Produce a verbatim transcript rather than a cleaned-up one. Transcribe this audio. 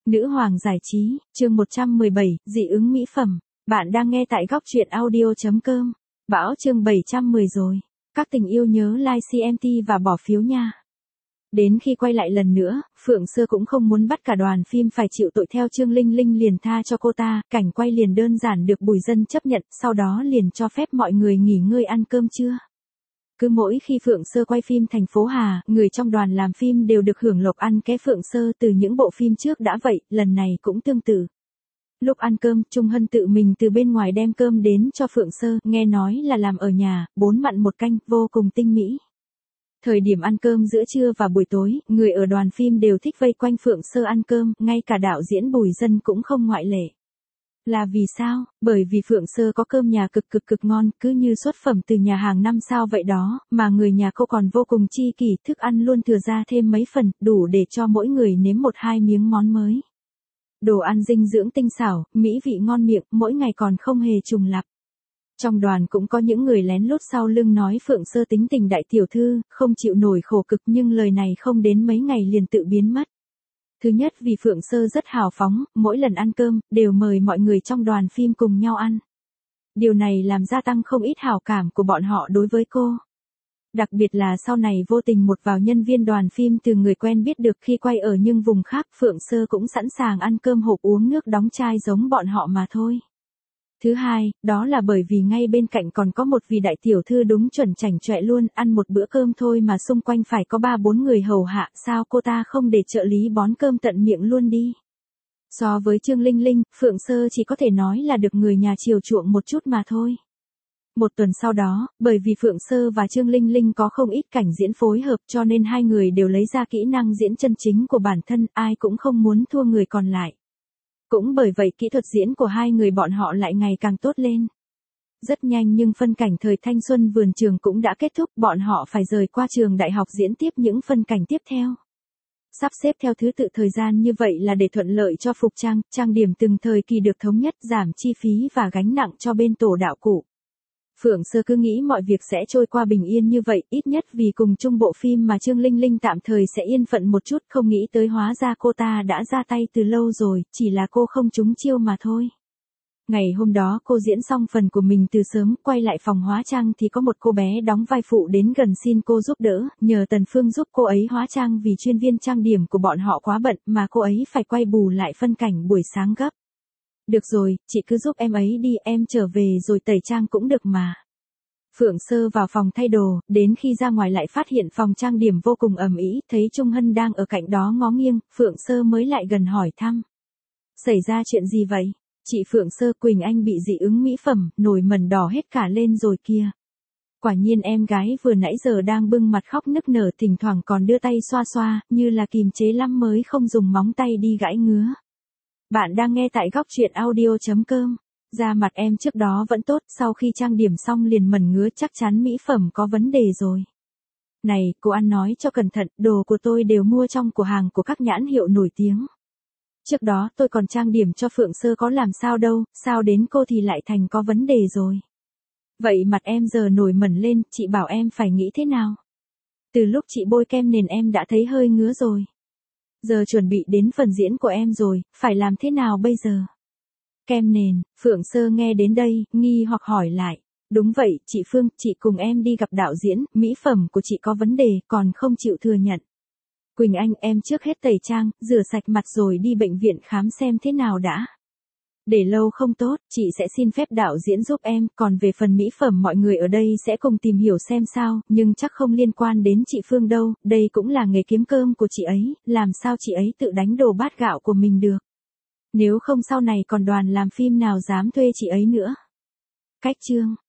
Nữ hoàng giải trí, chương một trăm mười bảy, dị ứng mỹ phẩm. Bạn đang nghe tại góc truyện audio chấm com. Bão chương bảy trăm mười rồi. Các tình yêu nhớ like xê em tê và bỏ phiếu nha. Đến khi quay lại lần nữa, Phượng Sơ cũng không muốn bắt cả đoàn phim phải chịu tội theo Trương Linh Linh liền tha cho cô ta, cảnh quay liền đơn giản được Bùi Dân chấp nhận, sau đó liền cho phép mọi người nghỉ ngơi ăn cơm trưa. Cứ mỗi khi Phượng Sơ quay phim thành phố Hà, người trong đoàn làm phim đều được hưởng lộc ăn ké Phượng Sơ từ những bộ phim trước đã vậy, lần này cũng tương tự. Lúc ăn cơm, Trung Hân tự mình từ bên ngoài đem cơm đến cho Phượng Sơ, nghe nói là làm ở nhà, bốn mặn một canh, vô cùng tinh mỹ. Thời điểm ăn cơm giữa trưa và buổi tối, người ở đoàn phim đều thích vây quanh Phượng Sơ ăn cơm, ngay cả đạo diễn Bùi Dân cũng không ngoại lệ. Là vì sao? Bởi vì Phượng Sơ có cơm nhà cực cực cực ngon, cứ như xuất phẩm từ nhà hàng năm sao vậy đó, mà người nhà cô còn vô cùng chi kỷ, thức ăn luôn thừa ra thêm mấy phần, đủ để cho mỗi người nếm một hai miếng món mới. Đồ ăn dinh dưỡng tinh xảo, mỹ vị ngon miệng, mỗi ngày còn không hề trùng lặp. Trong đoàn cũng có những người lén lút sau lưng nói Phượng Sơ tính tình đại tiểu thư, không chịu nổi khổ cực, nhưng lời này không đến mấy ngày liền tự biến mất. Thứ nhất vì Phượng Sơ rất hào phóng, mỗi lần ăn cơm, đều mời mọi người trong đoàn phim cùng nhau ăn. Điều này làm gia tăng không ít hảo cảm của bọn họ đối với cô. Đặc biệt là sau này vô tình một vào nhân viên đoàn phim từ người quen biết được khi quay ở những vùng khác, Phượng Sơ cũng sẵn sàng ăn cơm hộp uống nước đóng chai giống bọn họ mà thôi. Thứ hai, đó là bởi vì ngay bên cạnh còn có một vị đại tiểu thư đúng chuẩn chảnh chọe luôn, ăn một bữa cơm thôi mà xung quanh phải có ba bốn người hầu hạ, sao cô ta không để trợ lý bón cơm tận miệng luôn đi. So với Trương Linh Linh, Phượng Sơ chỉ có thể nói là được người nhà chiều chuộng một chút mà thôi. Một tuần sau đó, bởi vì Phượng Sơ và Trương Linh Linh có không ít cảnh diễn phối hợp cho nên hai người đều lấy ra kỹ năng diễn chân chính của bản thân, ai cũng không muốn thua người còn lại. Cũng bởi vậy kỹ thuật diễn của hai người bọn họ lại ngày càng tốt lên. Rất nhanh nhưng phân cảnh thời thanh xuân vườn trường cũng đã kết thúc, bọn họ phải rời qua trường đại học diễn tiếp những phân cảnh tiếp theo. Sắp xếp theo thứ tự thời gian như vậy là để thuận lợi cho phục trang, trang điểm từng thời kỳ được thống nhất, giảm chi phí và gánh nặng cho bên tổ đạo cụ. Phượng Sơ cứ nghĩ mọi việc sẽ trôi qua bình yên như vậy, ít nhất vì cùng chung bộ phim mà Trương Linh Linh tạm thời sẽ yên phận một chút, không nghĩ tới hóa ra cô ta đã ra tay từ lâu rồi, chỉ là cô không trúng chiêu mà thôi. Ngày hôm đó cô diễn xong phần của mình từ sớm, quay lại phòng hóa trang thì có một cô bé đóng vai phụ đến gần xin cô giúp đỡ, nhờ Tần Phương giúp cô ấy hóa trang vì chuyên viên trang điểm của bọn họ quá bận mà cô ấy phải quay bù lại phân cảnh buổi sáng gấp. Được rồi, chị cứ giúp em ấy đi, em trở về rồi tẩy trang cũng được mà. Phượng Sơ vào phòng thay đồ, đến khi ra ngoài lại phát hiện phòng trang điểm vô cùng ầm ĩ, thấy Trung Hân đang ở cạnh đó ngó nghiêng, Phượng Sơ mới lại gần hỏi thăm. Xảy ra chuyện gì vậy? Chị Phượng Sơ, Quỳnh Anh bị dị ứng mỹ phẩm, nổi mẩn đỏ hết cả lên rồi kia. Quả nhiên em gái vừa nãy giờ đang bưng mặt khóc nức nở, thỉnh thoảng còn đưa tay xoa xoa, như là kìm chế lắm mới không dùng móng tay đi gãi ngứa. Bạn đang nghe tại góc truyện audio chấm com. Da mặt em trước đó vẫn tốt, sau khi trang điểm xong liền mẩn ngứa, chắc chắn mỹ phẩm có vấn đề rồi. Này, cô ăn nói cho cẩn thận, đồ của tôi đều mua trong cửa hàng của các nhãn hiệu nổi tiếng. Trước đó tôi còn trang điểm cho Phượng Sơ có làm sao đâu, sao đến cô thì lại thành có vấn đề rồi. Vậy mặt em giờ nổi mẩn lên, chị bảo em phải nghĩ thế nào? Từ lúc chị bôi kem nền em đã thấy hơi ngứa rồi. Giờ chuẩn bị đến phần diễn của em rồi, phải làm thế nào bây giờ? Kem nền, Phượng Sơ nghe đến đây, nghi hoặc hỏi lại. Đúng vậy, chị Phương, chị cùng em đi gặp đạo diễn, mỹ phẩm của chị có vấn đề, còn không chịu thừa nhận. Quỳnh Anh, em trước hết tẩy trang, rửa sạch mặt rồi đi bệnh viện khám xem thế nào đã. Để lâu không tốt, chị sẽ xin phép đạo diễn giúp em, còn về phần mỹ phẩm mọi người ở đây sẽ cùng tìm hiểu xem sao, nhưng chắc không liên quan đến chị Phương đâu, đây cũng là nghề kiếm cơm của chị ấy, làm sao chị ấy tự đánh đổ bát gạo của mình được. Nếu không sau này còn đoàn làm phim nào dám thuê chị ấy nữa. Cách chương.